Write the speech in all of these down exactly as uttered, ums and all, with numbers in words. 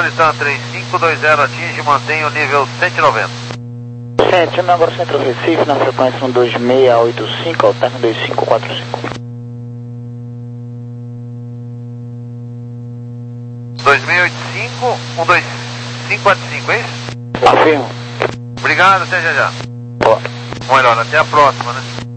Paulistano três cinco dois zero, atinge e mantém o nível cento e noventa. Centro, chame agora Centro Recife, na frequência um dois seis oito cinco, alterno dois cinco quatro cinco. dois seis oito cinco, um dois cinco quatro cinco, é isso? Afirmo. Obrigado, até já já. Boa. Melhor, até a próxima, né?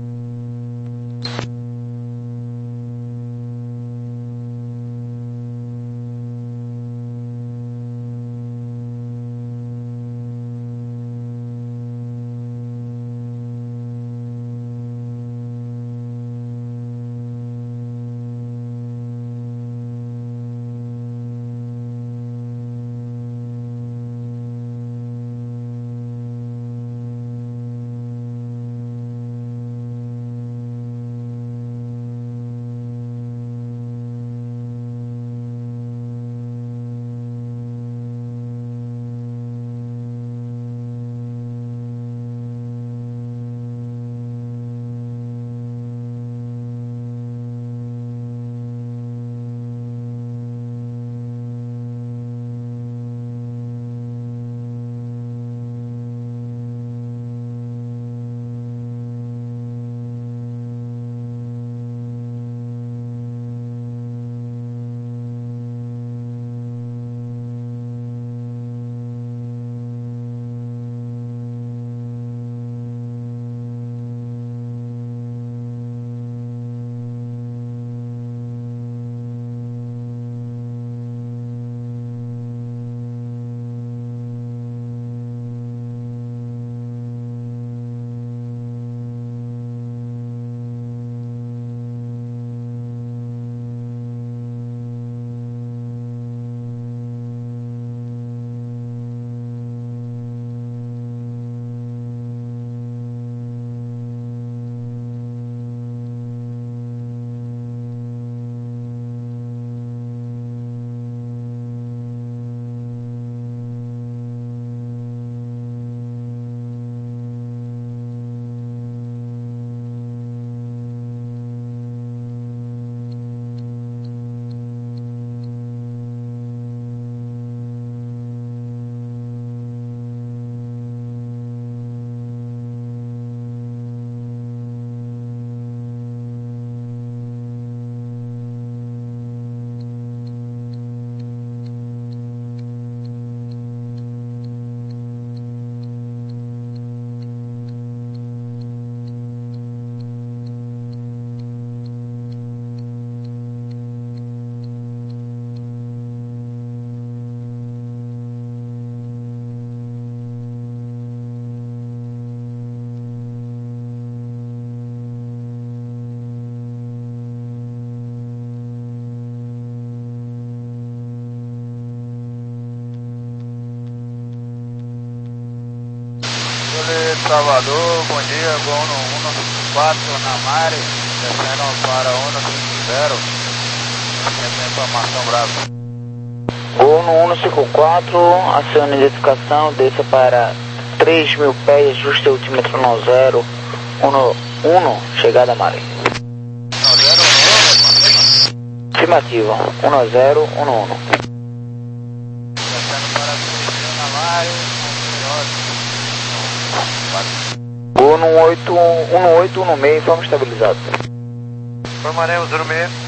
Salvador, bom dia, Gol no cento e quatro na Mare, descendo para onda cinco zero, essa informação brava. Gol no cento e cinquenta e quatro, acione a identificação, desça para três mil pés, ajuste altímetro no zero, um, chegada a Mare. um zero um, Afirmativa, um zero um um. descendo para três mil na Mare, Gol no oito um oito um seis, informe estabilizado. Informaremos zero seis.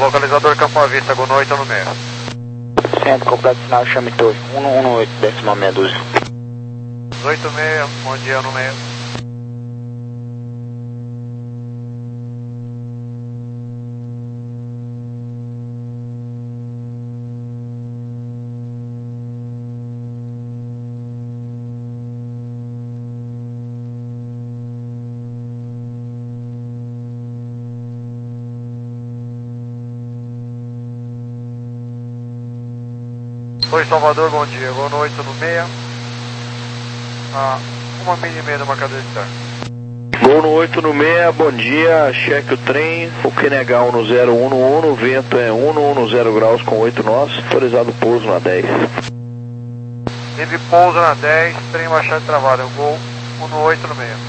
Localizador Campo à Vista, Gol no oito no meio. Centro, completo sinal, chame torre. um um oito, décima meia dúzia. oito meio, bom dia no meio. Oi Salvador, bom dia, Gol no oito no meia. Ah, uma milha e meia do marcador de terra. Gol no oito no meia, bom dia, cheque o trem, o Q N H um no zero um no um, o vento é um no um no zero graus com oito nós, autorizado pouso na dez. Ele pousa na dez, trem baixado de travada, Gol um no oito no meia.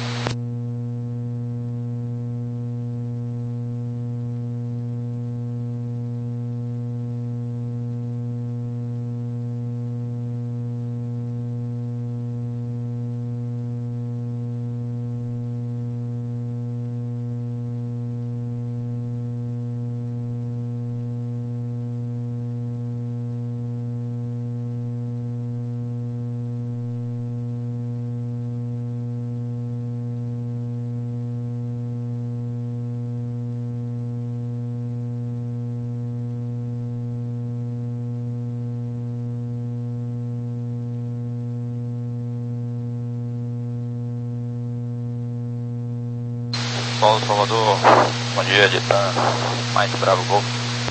Paulo Salvador, bom dia, Editan, Mike Bravo Golf.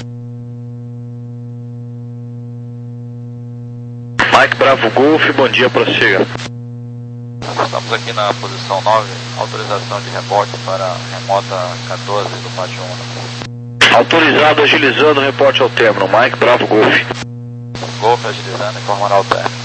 Mike Bravo Golf, bom dia, prossiga. Estamos aqui na posição nove, autorização de rebote para remota quatorze do pátio um. Autorizado, agilizando, reporte ao término, Mike Bravo Golf. Golf agilizando, informando ao término.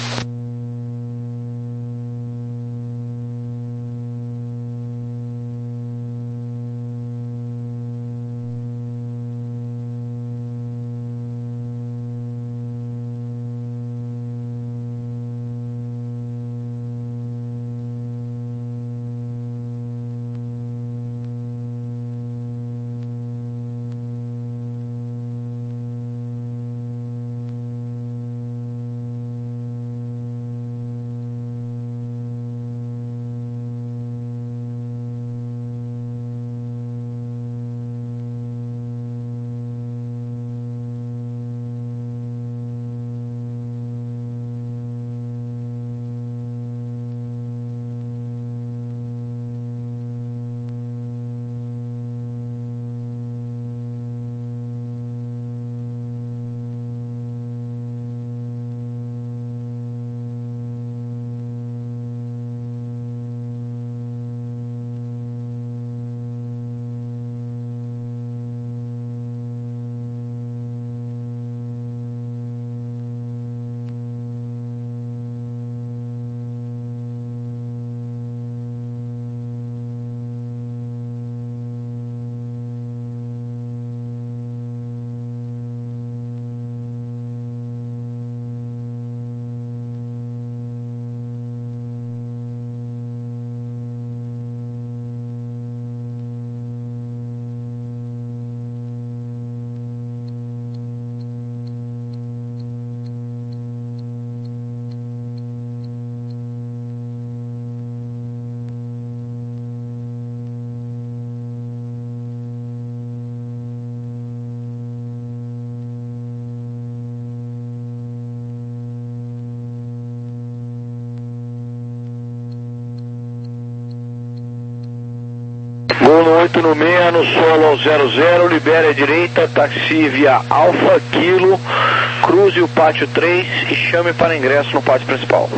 Gol no oito no meia, no solo ao zero zero, libere a direita, taxi via Alfa Kilo, cruze o pátio três e chame para ingresso no pátio principal.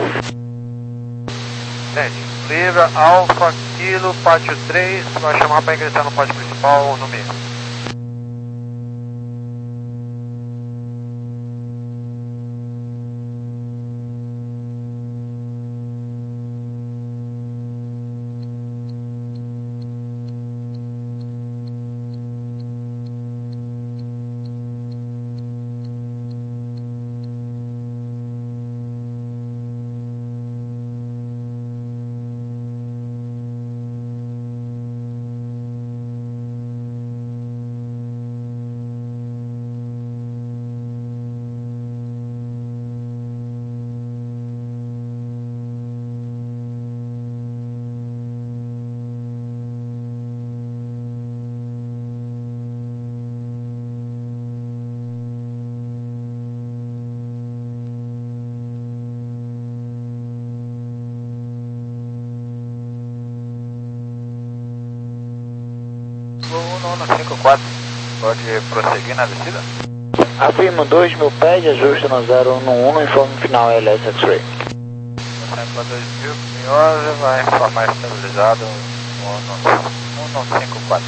Entende? Livra Alfa Kilo, pátio três, vai chamar para ingressar no pátio principal no meio. um um cinco quatro, pode prosseguir na descida? Afirmo dois mil pés, ajuste no zero um um, informe final L S X-Ray. Para dois mil, onze, vai informar estabilizado um um cinco quatro.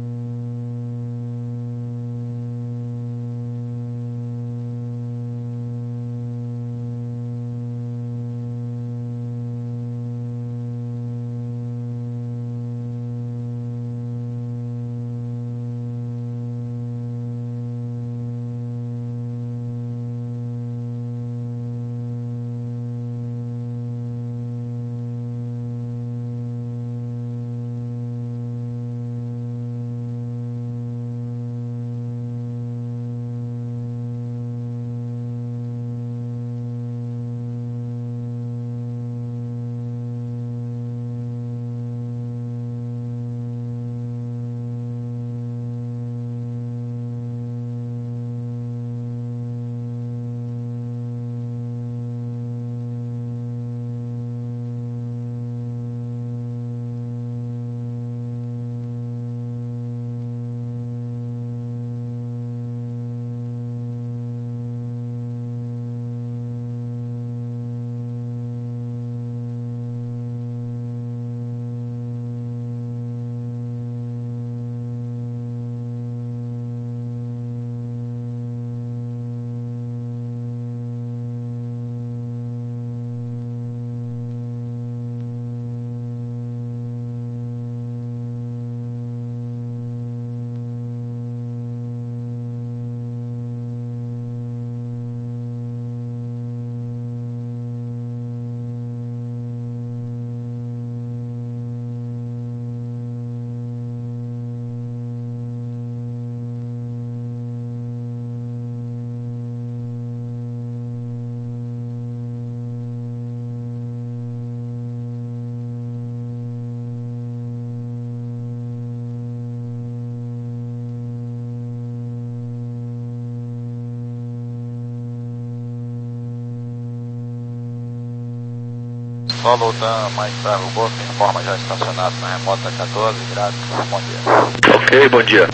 Solo Dan, mais para o Golfo, informa já estacionado na remota quatorze, graças, bom dia. Ok, bom dia.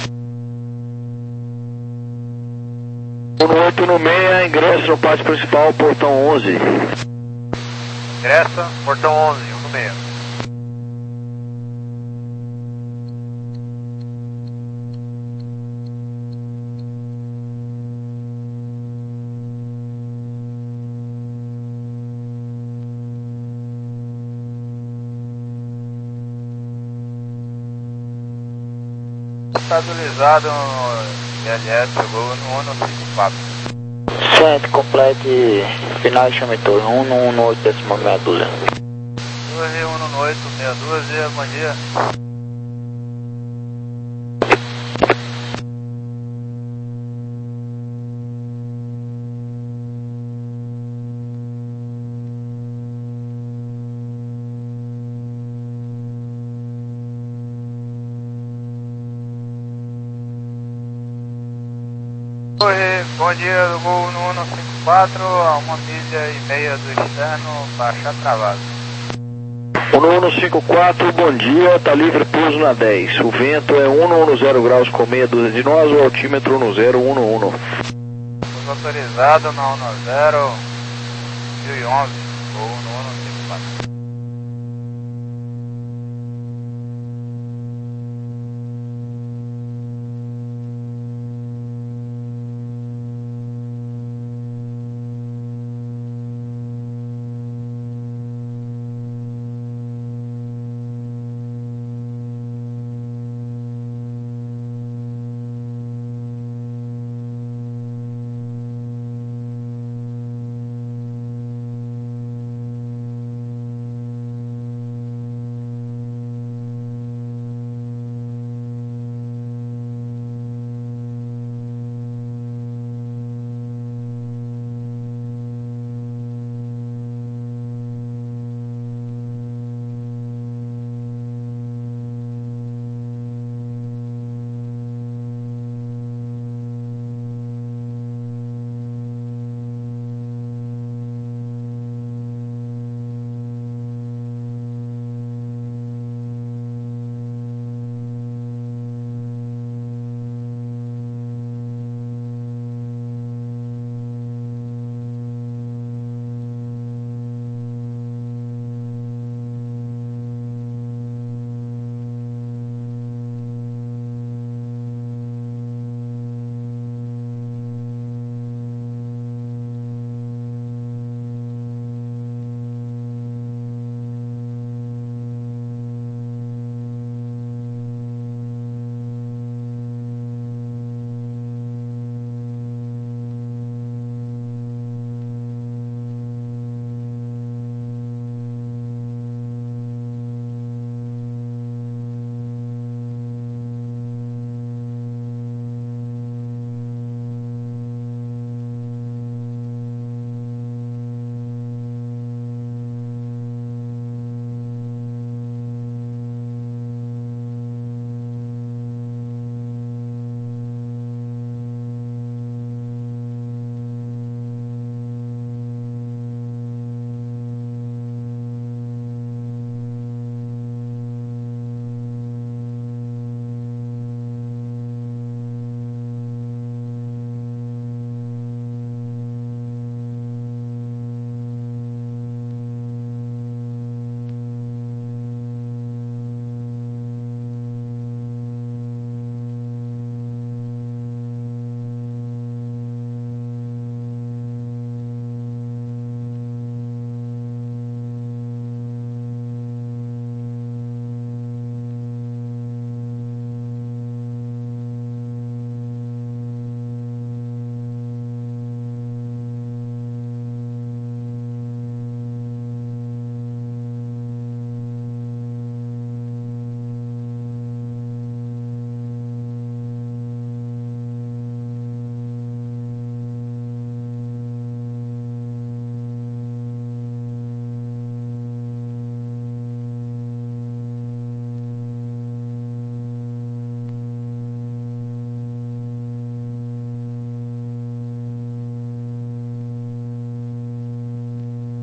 um oito no seis, ingresso no pátio principal, portão onze. Ingressa, portão onze, um no meio. Estabilizado no I L S, chegou no um um cinco quatro. Centro, complete, final e chame torno, um um oito, décima meia dúzia. doze, um oito, meia dúzia, bom dia. Oi, bom dia do Gol no um um cinco quatro, a uma milha e meia do externo, baixa travado. um um cinco quatro, bom dia, tá livre pouso na dez. O vento é um um zero graus com meia dúzia de nós, o altímetro no zero um um. Pouso autorizado na um um zero, mil e onze, Gol no um um cinco quatro.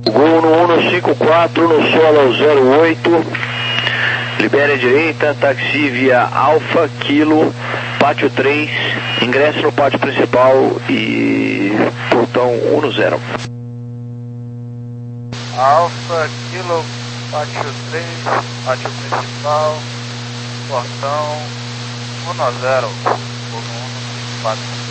Gol no cento e cinquenta e quatro, no solo zero oito. Libere a direita, táxi via Alfa Kilo, pátio três, ingresso no pátio principal e portão dez. Alfa Kilo, pátio três, pátio principal, portão dez, um um quatro.